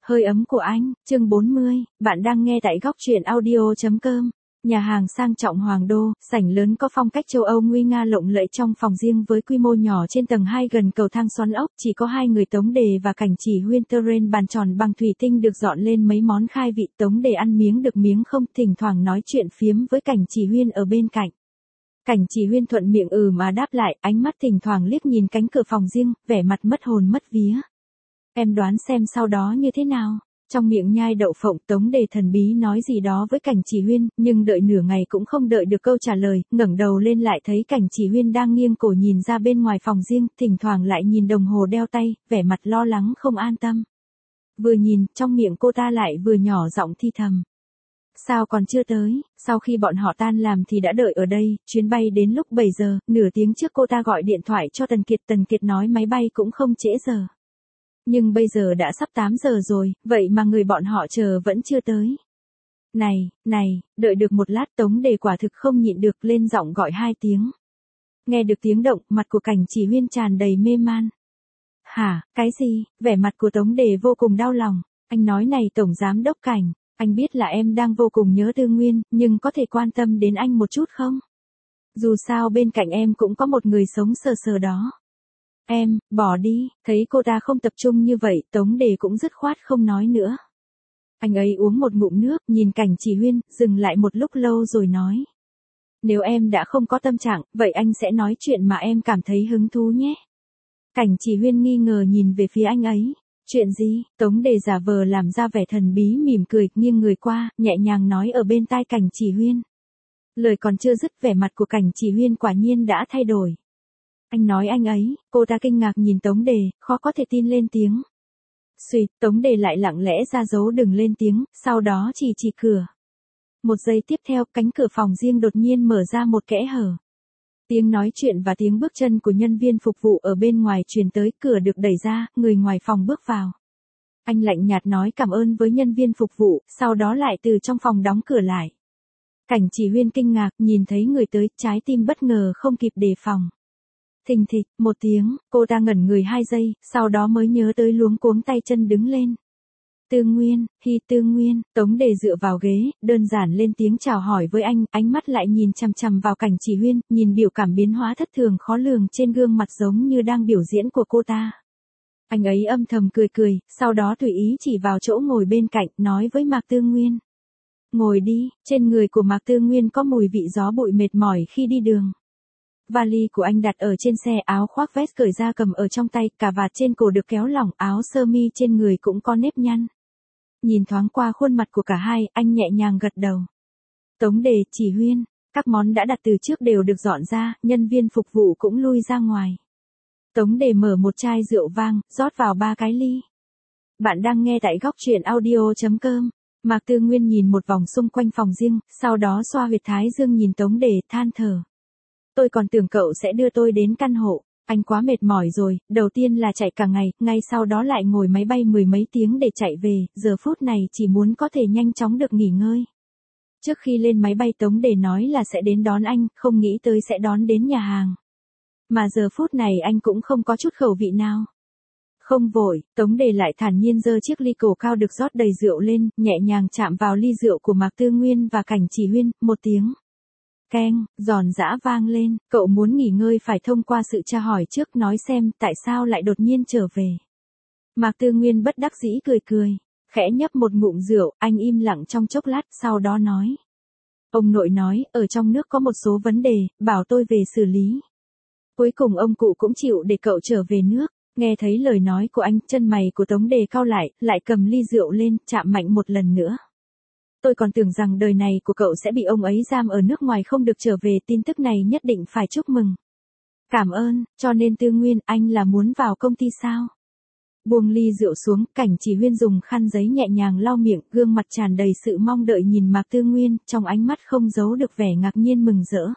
Hơi ấm của anh, chương 40, bạn đang nghe tại góc truyện audio.com. Nhà hàng sang trọng Hoàng Đô, sảnh lớn có phong cách châu Âu nguy nga lộng lẫy trong phòng riêng với quy mô nhỏ trên tầng 2 gần cầu thang xoắn ốc, chỉ có hai người Tống Đề và Cảnh Chỉ Huyên. Terrain bàn tròn bằng thủy tinh được dọn lên mấy món khai vị. Tống Đề ăn miếng được miếng không, thỉnh thoảng nói chuyện phiếm với Cảnh Chỉ Huyên ở bên cạnh. Cảnh Chỉ Huyên thuận miệng mà đáp lại, ánh mắt thỉnh thoảng liếc nhìn cánh cửa phòng riêng, vẻ mặt mất hồn mất vía. Em đoán xem sau đó như thế nào? Trong miệng nhai đậu phộng, Tống Đề thần bí nói gì đó với Cảnh Chỉ Huyên, nhưng đợi nửa ngày cũng không đợi được câu trả lời, ngẩng đầu lên lại thấy Cảnh Chỉ Huyên đang nghiêng cổ nhìn ra bên ngoài phòng riêng, thỉnh thoảng lại nhìn đồng hồ đeo tay, vẻ mặt lo lắng không an tâm. Vừa nhìn, trong miệng cô ta lại vừa nhỏ giọng thi thầm. Sao còn chưa tới? Sau khi bọn họ tan làm thì đã đợi ở đây, chuyến bay đến lúc 7 giờ, nửa tiếng trước cô ta gọi điện thoại cho Tần Kiệt nói máy bay cũng không trễ giờ. Nhưng bây giờ đã sắp 8 giờ rồi, vậy mà người bọn họ chờ vẫn chưa tới. Này, đợi được một lát, Tống Đề quả thực không nhịn được, lên giọng gọi 2 tiếng. Nghe được tiếng động, mặt của Cảnh Chỉ Huyên tràn đầy mê man. Hả, cái gì? Vẻ mặt của Tống Đề vô cùng đau lòng. Anh nói này Tổng Giám Đốc Cảnh, anh biết là em đang vô cùng nhớ Tư Nguyên, nhưng có thể quan tâm đến anh một chút không? Dù sao bên cạnh em cũng có một người sống sờ sờ đó. Em, bỏ đi, thấy cô ta không tập trung như vậy, Tống Đề cũng dứt khoát không nói nữa. Anh ấy uống một ngụm nước, nhìn Cảnh Chỉ Huyên, dừng lại một lúc lâu rồi nói. Nếu em đã không có tâm trạng, vậy anh sẽ nói chuyện mà em cảm thấy hứng thú nhé. Cảnh Chỉ Huyên nghi ngờ nhìn về phía anh ấy. Chuyện gì? Tống Đề giả vờ làm ra vẻ thần bí mỉm cười, nghiêng người qua, nhẹ nhàng nói ở bên tai Cảnh Chỉ Huyên. Lời còn chưa dứt, vẻ mặt của Cảnh Chỉ Huyên quả nhiên đã thay đổi. Anh nói anh ấy, cô ta kinh ngạc nhìn Tống Đề, khó có thể tin lên tiếng. Xuyệt, Tống Đề lại lặng lẽ ra dấu đừng lên tiếng, sau đó chỉ cửa. Một giây tiếp theo, cánh cửa phòng riêng đột nhiên mở ra một kẽ hở. Tiếng nói chuyện và tiếng bước chân của nhân viên phục vụ ở bên ngoài truyền tới, cửa được đẩy ra, người ngoài phòng bước vào. Anh lạnh nhạt nói cảm ơn với nhân viên phục vụ, sau đó lại từ trong phòng đóng cửa lại. Cảnh Chỉ Huyên kinh ngạc, nhìn thấy người tới, trái tim bất ngờ không kịp đề phòng. Thình thịch, một tiếng, cô ta ngẩn người 2 giây, sau đó mới nhớ tới luống cuống tay chân đứng lên. Tư Nguyên, Tư Nguyên, Tống Đề dựa vào ghế, đơn giản lên tiếng chào hỏi với anh, ánh mắt lại nhìn chằm chằm vào Cảnh Chỉ Huyên, nhìn biểu cảm biến hóa thất thường khó lường trên gương mặt giống như đang biểu diễn của cô ta. Anh ấy âm thầm cười, sau đó tùy ý chỉ vào chỗ ngồi bên cạnh, nói với Mạc Tư Nguyên. Ngồi đi, trên người của Mạc Tư Nguyên có mùi vị gió bụi mệt mỏi khi đi đường. Vali của anh đặt ở trên xe, áo khoác vest cởi ra cầm ở trong tay, cà vạt trên cổ được kéo lỏng, áo sơ mi trên người cũng có nếp nhăn. Nhìn thoáng qua khuôn mặt của cả hai, anh nhẹ nhàng gật đầu. Tống Đề, Chỉ Huyên, các món đã đặt từ trước đều được dọn ra, nhân viên phục vụ cũng lui ra ngoài. Tống Đề mở một chai rượu vang, rót vào 3 cái ly. Bạn đang nghe tại góc truyện audio.com. Mạc Tư Nguyên nhìn một vòng xung quanh phòng riêng, sau đó xoa huyệt thái dương nhìn Tống Đề, than thở. Tôi còn tưởng cậu sẽ đưa tôi đến căn hộ, anh quá mệt mỏi rồi, đầu tiên là chạy cả ngày, ngay sau đó lại ngồi máy bay 10 mấy tiếng để chạy về, giờ phút này chỉ muốn có thể nhanh chóng được nghỉ ngơi. Trước khi lên máy bay Tống Đề nói là sẽ đến đón anh, không nghĩ tới sẽ đón đến nhà hàng. Mà giờ phút này anh cũng không có chút khẩu vị nào. Không vội, Tống Đề lại thản nhiên giơ chiếc ly cổ cao được rót đầy rượu lên, nhẹ nhàng chạm vào ly rượu của Mạc Tư Nguyên và Cảnh Chỉ Huyên, một tiếng. Keng, giòn giã vang lên, cậu muốn nghỉ ngơi phải thông qua sự tra hỏi trước, nói xem tại sao lại đột nhiên trở về. Mạc Tư Nguyên bất đắc dĩ cười, khẽ nhấp một ngụm rượu, anh im lặng trong chốc lát, sau đó nói. Ông nội nói, ở trong nước có một số vấn đề, bảo tôi về xử lý. Cuối cùng ông cụ cũng chịu để cậu trở về nước. Nghe thấy lời nói của anh, chân mày của Tống Đề cau lại cầm ly rượu lên, chạm mạnh một lần nữa. Tôi còn tưởng rằng đời này của cậu sẽ bị ông ấy giam ở nước ngoài không được trở về, tin tức này nhất định phải chúc mừng. Cảm ơn, cho nên Tư Nguyên, anh là muốn vào công ty sao? Buông ly rượu xuống, Cảnh Chỉ Huyên dùng khăn giấy nhẹ nhàng lau miệng, gương mặt tràn đầy sự mong đợi nhìn Mạc Tư Nguyên, trong ánh mắt không giấu được vẻ ngạc nhiên mừng rỡ.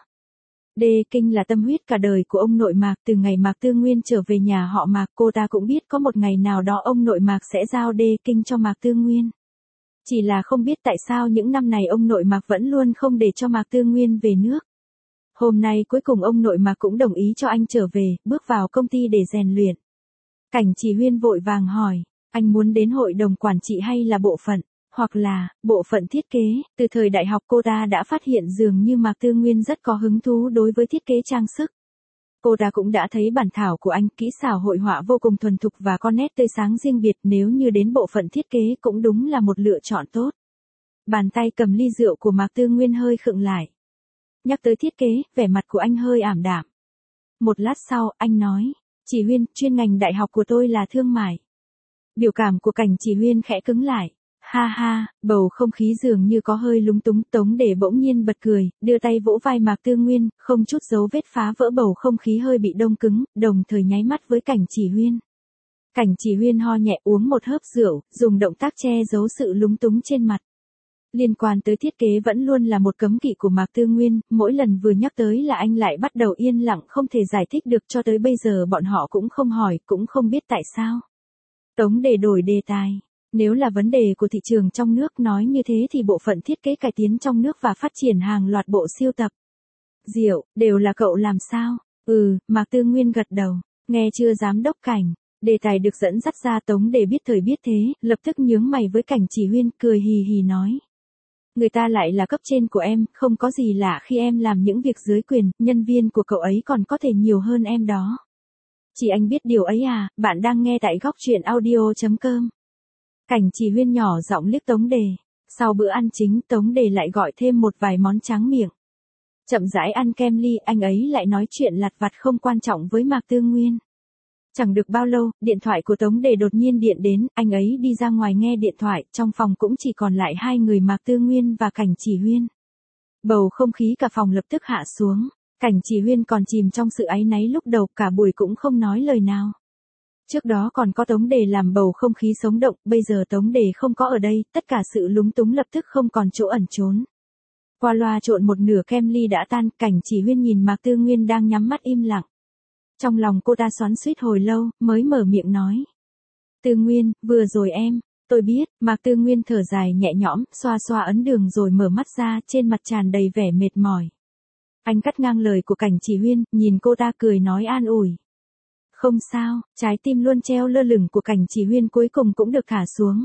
Đê Kinh là tâm huyết cả đời của ông nội Mạc, từ ngày Mạc Tư Nguyên trở về nhà họ Mạc, cô ta cũng biết có một ngày nào đó ông nội Mạc sẽ giao Đê Kinh cho Mạc Tư Nguyên. Chỉ là không biết tại sao những năm này ông nội Mạc vẫn luôn không để cho Mạc Tư Nguyên về nước. Hôm nay cuối cùng ông nội Mạc cũng đồng ý cho anh trở về, bước vào công ty để rèn luyện. Cảnh Chỉ Huyên vội vàng hỏi, Anh muốn đến hội đồng quản trị hay là bộ phận, hoặc là bộ phận thiết kế? Từ thời đại học cô ta đã phát hiện dường như Mạc Tư Nguyên rất có hứng thú đối với thiết kế trang sức. Cô ta cũng đã thấy bản thảo của anh, kỹ xảo hội họa vô cùng thuần thục và có nét tươi sáng riêng biệt, nếu như đến bộ phận thiết kế cũng đúng là một lựa chọn tốt. Bàn tay cầm ly rượu của Mạc Tư Nguyên hơi khựng lại. Nhắc tới thiết kế, vẻ mặt của anh hơi ảm đạm. Một lát sau, anh nói, Chỉ Huyên, chuyên ngành đại học của tôi là thương mại. Biểu cảm của Cảnh Chỉ Huyên khẽ cứng lại. Ha ha, bầu không khí dường như có hơi lúng túng, Tống Đề bỗng nhiên bật cười, đưa tay vỗ vai Mạc Tư Nguyên, không chút dấu vết phá vỡ bầu không khí hơi bị đông cứng, đồng thời nháy mắt với Cảnh Chỉ Huyên. Cảnh Chỉ Huyên ho nhẹ uống một hớp rượu, dùng động tác che giấu sự lúng túng trên mặt. Liên quan tới thiết kế vẫn luôn là một cấm kỵ của Mạc Tư Nguyên, mỗi lần vừa nhắc tới là anh lại bắt đầu yên lặng không thể giải thích được, cho tới bây giờ bọn họ cũng không hỏi, cũng không biết tại sao. Tống Đề đổi đề tài. Nếu là vấn đề của thị trường trong nước nói như thế thì bộ phận thiết kế cải tiến trong nước và phát triển hàng loạt bộ siêu tập. Diệu, đều là cậu làm sao? Mạc Tư Nguyên gật đầu. Nghe chưa giám đốc Cảnh? Đề tài được dẫn dắt ra. Tống Đề biết thời biết thế, lập tức nhướng mày với Cảnh Chỉ Huyên, cười hì hì nói. Người ta lại là cấp trên của em, không có gì lạ khi em làm những việc dưới quyền, nhân viên của cậu ấy còn có thể nhiều hơn em đó. Chỉ anh biết điều ấy à? Bạn đang nghe tại góc truyện audio.com. Cảnh Chỉ Huyên nhỏ giọng liếc Tống Đề. Sau bữa ăn chính, Tống Đề lại gọi thêm một vài món tráng miệng. Chậm rãi ăn kem ly, anh ấy lại nói chuyện lặt vặt không quan trọng với Mạc Tư Nguyên. Chẳng được bao lâu, điện thoại của Tống Đề đột nhiên điện đến, anh ấy đi ra ngoài nghe điện thoại, trong phòng cũng chỉ còn lại hai người Mạc Tư Nguyên và Cảnh Chỉ Huyên. Bầu không khí cả phòng lập tức hạ xuống, Cảnh Chỉ Huyên còn chìm trong sự áy náy lúc đầu, cả buổi cũng không nói lời nào. Trước đó còn có Tống Đề làm bầu không khí sống động, bây giờ Tống Đề không có ở đây, tất cả sự lúng túng lập tức không còn chỗ ẩn trốn. Qua loa trộn một nửa kem ly đã tan, Cảnh Chỉ Huyên nhìn Mạc Tư Nguyên đang nhắm mắt im lặng. Trong lòng cô ta xoắn xuýt hồi lâu, mới mở miệng nói. Tư Nguyên, vừa rồi em, tôi biết. Mạc Tư Nguyên thở dài nhẹ nhõm, xoa xoa ấn đường rồi mở mắt ra, trên mặt tràn đầy vẻ mệt mỏi. Anh cắt ngang lời của Cảnh Chỉ Huyên, nhìn cô ta cười nói an ủi. Không sao, trái tim luôn treo lơ lửng của Cảnh Chỉ Huyên cuối cùng cũng được thả xuống.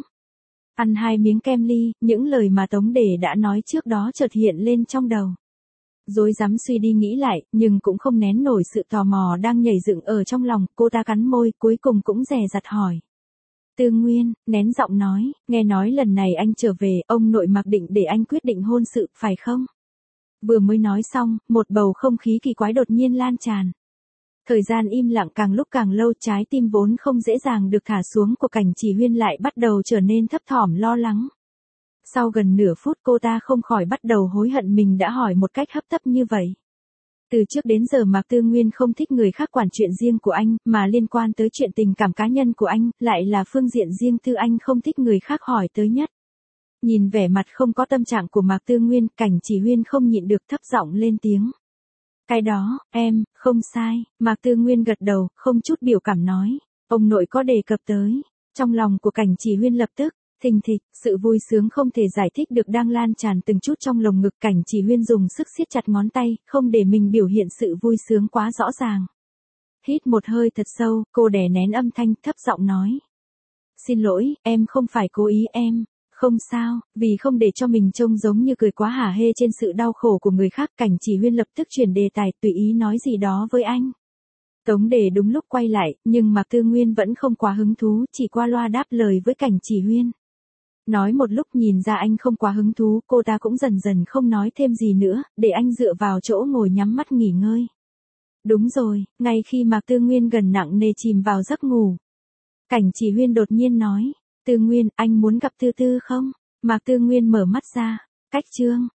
Ăn hai miếng kem ly, những lời mà Tống Đề đã nói trước đó chợt hiện lên trong đầu. Rối rắm suy đi nghĩ lại, nhưng cũng không nén nổi sự tò mò đang nhảy dựng ở trong lòng, cô ta cắn môi, cuối cùng cũng dè dặt hỏi. Tư Nguyên, nén giọng nói, nghe nói lần này anh trở về, ông nội Mạc định để anh quyết định hôn sự, phải không? Vừa mới nói xong, một bầu không khí kỳ quái đột nhiên lan tràn. Thời gian im lặng càng lúc càng lâu, trái tim vốn không dễ dàng được thả xuống của Cảnh Chỉ Huyên lại bắt đầu trở nên thấp thỏm lo lắng. Sau gần nửa phút cô ta không khỏi bắt đầu hối hận mình đã hỏi một cách hấp tấp như vậy. Từ trước đến giờ Mạc Tư Nguyên không thích người khác quản chuyện riêng của anh, mà liên quan tới chuyện tình cảm cá nhân của anh, lại là phương diện riêng tư anh không thích người khác hỏi tới nhất. Nhìn vẻ mặt không có tâm trạng của Mạc Tư Nguyên, Cảnh Chỉ Huyên không nhịn được thấp giọng lên tiếng. Cái đó, em, không sai. Mạc Tư Nguyên gật đầu, không chút biểu cảm nói. Ông nội có đề cập tới. Trong lòng của Cảnh Chỉ Huyên lập tức, thình thịch, sự vui sướng không thể giải thích được đang lan tràn từng chút trong lồng ngực. Cảnh Chỉ Huyên dùng sức siết chặt ngón tay, không để mình biểu hiện sự vui sướng quá rõ ràng. Hít một hơi thật sâu, cô đè nén âm thanh, thấp giọng nói. Xin lỗi, em không phải cố ý em. Không sao, vì không để cho mình trông giống như cười quá hả hê trên sự đau khổ của người khác, Cảnh Chỉ Huyên lập tức chuyển đề tài, tùy ý nói gì đó với anh. Tống Đề đúng lúc quay lại, nhưng Mạc Tư Nguyên vẫn không quá hứng thú, chỉ qua loa đáp lời với Cảnh Chỉ Huyên. Nói một lúc nhìn ra anh không quá hứng thú, cô ta cũng dần dần không nói thêm gì nữa, để anh dựa vào chỗ ngồi nhắm mắt nghỉ ngơi. Đúng rồi, ngay khi Mạc Tư Nguyên gần nặng nề chìm vào giấc ngủ. Cảnh Chỉ Huyên đột nhiên nói. Tư Nguyên, anh muốn gặp Tư Tư không? Mạc Tư Nguyên mở mắt ra. Cách chương.